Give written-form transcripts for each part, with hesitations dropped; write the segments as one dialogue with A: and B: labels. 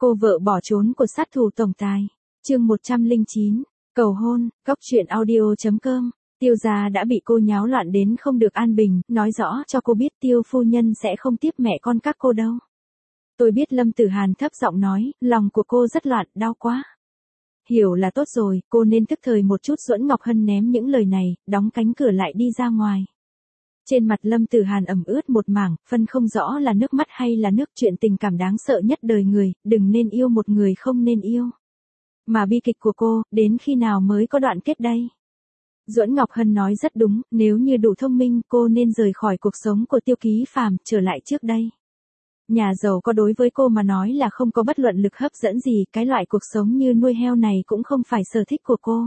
A: Cô vợ bỏ trốn của sát thủ tổng tài. Chương 109. Cầu hôn. Góc truyện audio.com. Tiêu gia đã bị cô nháo loạn đến không được an bình, nói rõ cho cô biết Tiêu phu nhân sẽ không tiếp mẹ con các cô đâu. Tôi biết. Lâm Tử Hàn thấp giọng nói, lòng của cô rất loạn, đau quá. Hiểu là tốt rồi, cô nên tức thời một chút. Duẫn Ngọc Hân ném những lời này, đóng cánh cửa lại đi ra ngoài. Trên mặt Lâm Tử Hàn ẩm ướt một mảng, phân không rõ là nước mắt hay là nước. Chuyện tình cảm đáng sợ nhất đời người, đừng nên yêu một người không nên yêu. Mà bi kịch của cô, đến khi nào mới có đoạn kết đây? Duẫn Ngọc Hân nói rất đúng, nếu như đủ thông minh cô nên rời khỏi cuộc sống của Tiêu Ký Phàm, trở lại trước đây. Nhà giàu có đối với cô mà nói là không có bất luận lực hấp dẫn gì, cái loại cuộc sống như nuôi heo này cũng không phải sở thích của cô.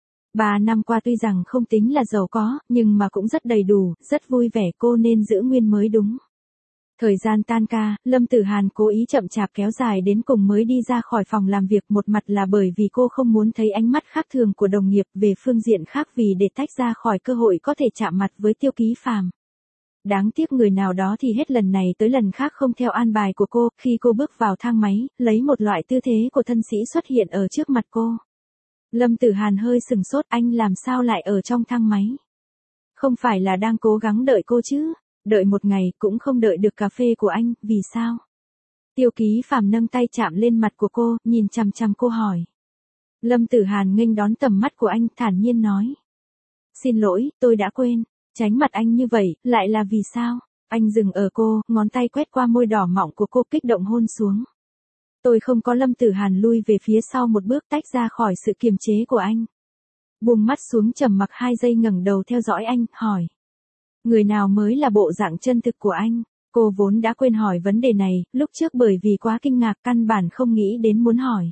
A: 3 năm qua tuy rằng không tính là giàu có, nhưng mà cũng rất đầy đủ, rất vui vẻ, cô nên giữ nguyên mới đúng. Thời gian tan ca, Lâm Tử Hàn cố ý chậm chạp kéo dài đến cùng mới đi ra khỏi phòng làm việc, một mặt là bởi vì cô không muốn thấy ánh mắt khác thường của đồng nghiệp, về phương diện khác vì để tách ra khỏi cơ hội có thể chạm mặt với Tiêu Ký Phàm. Đáng tiếc người nào đó thì hết lần này tới lần khác không theo an bài của cô, khi cô bước vào thang máy, lấy một loại tư thế của thân sĩ xuất hiện ở trước mặt cô. Lâm Tử Hàn hơi sừng sốt, anh làm sao lại ở trong thang máy? Không phải là đang cố gắng đợi cô chứ? Đợi một ngày cũng không đợi được cà phê của anh, vì sao? Tiêu Ký Phàm nâng tay chạm lên mặt của cô, nhìn chằm chằm cô hỏi. Lâm Tử Hàn nghênh đón tầm mắt của anh, thản nhiên nói. Xin lỗi, tôi đã quên. Tránh mặt anh như vậy, lại là vì sao? Anh dừng ở cô, ngón tay quét qua môi đỏ mọng của cô, kích động hôn xuống. Tôi không có. Lâm Tử Hàn lui về phía sau một bước, tách ra khỏi sự kiềm chế của anh. Buông mắt xuống, trầm mặc 2 giây, ngẩng đầu theo dõi anh, hỏi. Người nào mới là bộ dạng chân thực của anh? Cô vốn đã quên hỏi vấn đề này, lúc trước bởi vì quá kinh ngạc căn bản không nghĩ đến muốn hỏi.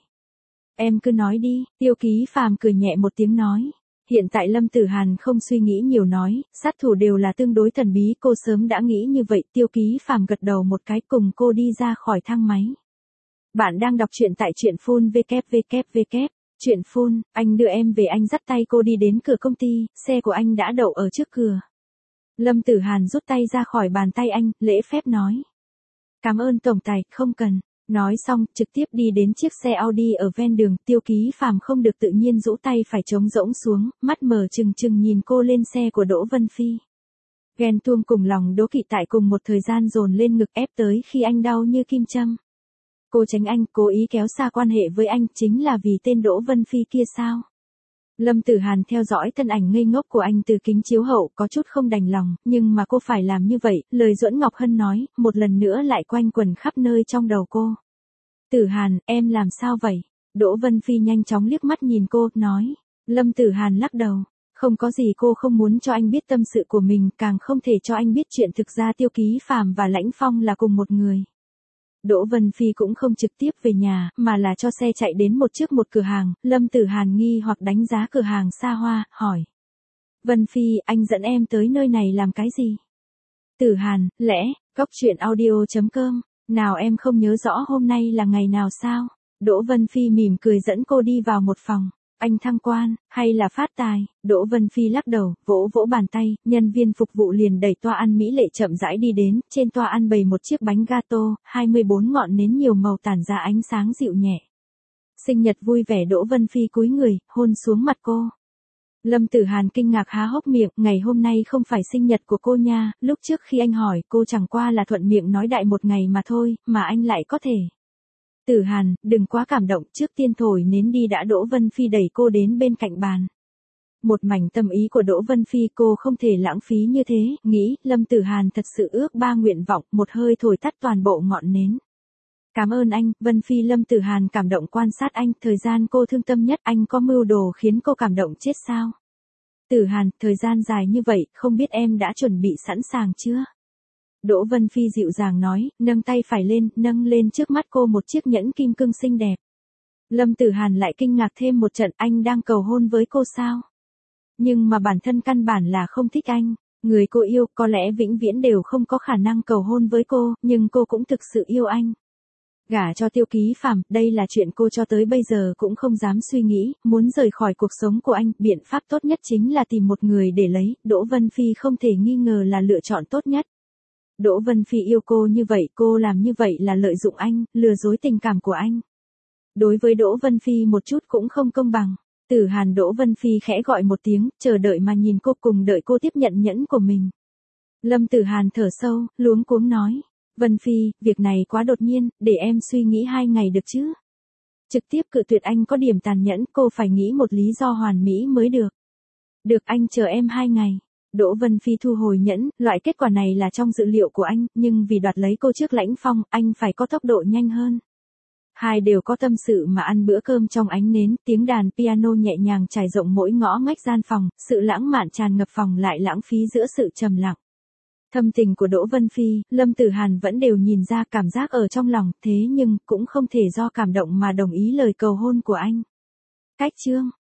A: Em cứ nói đi. Tiêu Ký Phàm cười nhẹ một tiếng nói. Hiện tại Lâm Tử Hàn không suy nghĩ nhiều nói, sát thủ đều là tương đối thần bí, cô sớm đã nghĩ như vậy. Tiêu Ký Phàm gật đầu một cái, cùng cô đi ra khỏi thang máy. Bạn đang đọc truyện tại truyện phun www. Truyện phun, anh đưa em về. Anh dắt tay cô đi đến cửa công ty, xe của anh đã đậu ở trước cửa. Lâm Tử Hàn rút tay ra khỏi bàn tay anh, lễ phép nói. Cảm ơn tổng tài, không cần. Nói xong, trực tiếp đi đến chiếc xe Audi ở ven đường. Tiêu Ký Phàm không được tự nhiên rũ tay phải trống rỗng xuống, mắt mở trừng trừng nhìn cô lên xe của Đỗ Vân Phi. Ghen tuông cùng lòng đố kỵ tại cùng một thời gian dồn lên ngực, ép tới khi anh đau như kim châm. Cô tránh anh, cố ý kéo xa quan hệ với anh, chính là vì tên Đỗ Vân Phi kia sao? Lâm Tử Hàn theo dõi thân ảnh ngây ngốc của anh từ kính chiếu hậu, có chút không đành lòng, nhưng mà cô phải làm như vậy, lời Duẫn Ngọc Hân nói, một lần nữa lại quanh quẩn khắp nơi trong đầu cô. Tử Hàn, em làm sao vậy? Đỗ Vân Phi nhanh chóng liếc mắt nhìn cô, nói. Lâm Tử Hàn lắc đầu. Không có gì, cô không muốn cho anh biết tâm sự của mình, càng không thể cho anh biết chuyện thực ra Tiêu Ký Phàm và Lãnh Phong là cùng một người. Đỗ Vân Phi cũng không trực tiếp về nhà, mà là cho xe chạy đến trước một cửa hàng. Lâm Tử Hàn nghi hoặc đánh giá cửa hàng xa hoa, hỏi. Vân Phi, anh dẫn em tới nơi này làm cái gì? Tử Hàn, lẽ, góc truyện audio.com, nào em không nhớ rõ hôm nay là ngày nào sao? Đỗ Vân Phi mỉm cười dẫn cô đi vào một phòng. Anh thăng quan, hay là phát tài? Đỗ Vân Phi lắc đầu, vỗ vỗ bàn tay, nhân viên phục vụ liền đẩy toa ăn mỹ lệ chậm rãi đi đến, trên toa ăn bày một chiếc bánh gato, 24 ngọn nến nhiều màu tản ra ánh sáng dịu nhẹ. Sinh nhật vui vẻ. Đỗ Vân Phi cúi người, hôn xuống mặt cô. Lâm Tử Hàn kinh ngạc há hốc miệng, ngày hôm nay không phải sinh nhật của cô nha, lúc trước khi anh hỏi cô chẳng qua là thuận miệng nói đại một ngày mà thôi, mà anh lại có thể. Tử Hàn, đừng quá cảm động, trước tiên thổi nến đi đã. Đỗ Vân Phi đẩy cô đến bên cạnh bàn. Một mảnh tâm ý của Đỗ Vân Phi cô không thể lãng phí như thế, nghĩ, Lâm Tử Hàn thật sự ước 3 nguyện vọng, một hơi thổi tắt toàn bộ ngọn nến. Cảm ơn anh, Vân Phi. Lâm Tử Hàn cảm động quan sát anh, thời gian cô thương tâm nhất, anh có mưu đồ khiến cô cảm động chết sao? Tử Hàn, thời gian dài như vậy, không biết em đã chuẩn bị sẵn sàng chưa? Đỗ Vân Phi dịu dàng nói, nâng tay phải lên, nâng lên trước mắt cô một chiếc nhẫn kim cương xinh đẹp. Lâm Tử Hàn lại kinh ngạc thêm một trận, anh đang cầu hôn với cô sao? Nhưng mà bản thân căn bản là không thích anh. Người cô yêu có lẽ vĩnh viễn đều không có khả năng cầu hôn với cô, nhưng cô cũng thực sự yêu anh. Gả cho Tiêu Ký Phàm, đây là chuyện cô cho tới bây giờ cũng không dám suy nghĩ, muốn rời khỏi cuộc sống của anh, biện pháp tốt nhất chính là tìm một người để lấy. Đỗ Vân Phi không thể nghi ngờ là lựa chọn tốt nhất. Đỗ Vân Phi yêu cô như vậy, cô làm như vậy là lợi dụng anh, lừa dối tình cảm của anh. Đối với Đỗ Vân Phi một chút cũng không công bằng. Tử Hàn Đỗ Vân Phi khẽ gọi một tiếng, chờ đợi mà nhìn cô, cùng đợi cô tiếp nhận nhẫn của mình. Lâm Tử Hàn thở sâu, luống cuống nói. Vân Phi, việc này quá đột nhiên, để em suy nghĩ 2 ngày được chứ? Trực tiếp cự tuyệt anh có điểm tàn nhẫn, cô phải nghĩ một lý do hoàn mỹ mới được. Được, anh chờ em 2 ngày. Đỗ Vân Phi thu hồi nhẫn, loại kết quả này là trong dự liệu của anh, nhưng vì đoạt lấy cô trước Lãnh Phong, anh phải có tốc độ nhanh hơn. Hai đều có tâm sự mà ăn bữa cơm trong ánh nến, tiếng đàn piano nhẹ nhàng trải rộng mỗi ngõ ngách gian phòng, sự lãng mạn tràn ngập phòng lại lãng phí giữa sự trầm lặng. Thâm tình của Đỗ Vân Phi, Lâm Tử Hàn vẫn đều nhìn ra cảm giác ở trong lòng, thế nhưng cũng không thể do cảm động mà đồng ý lời cầu hôn của anh. Cách chương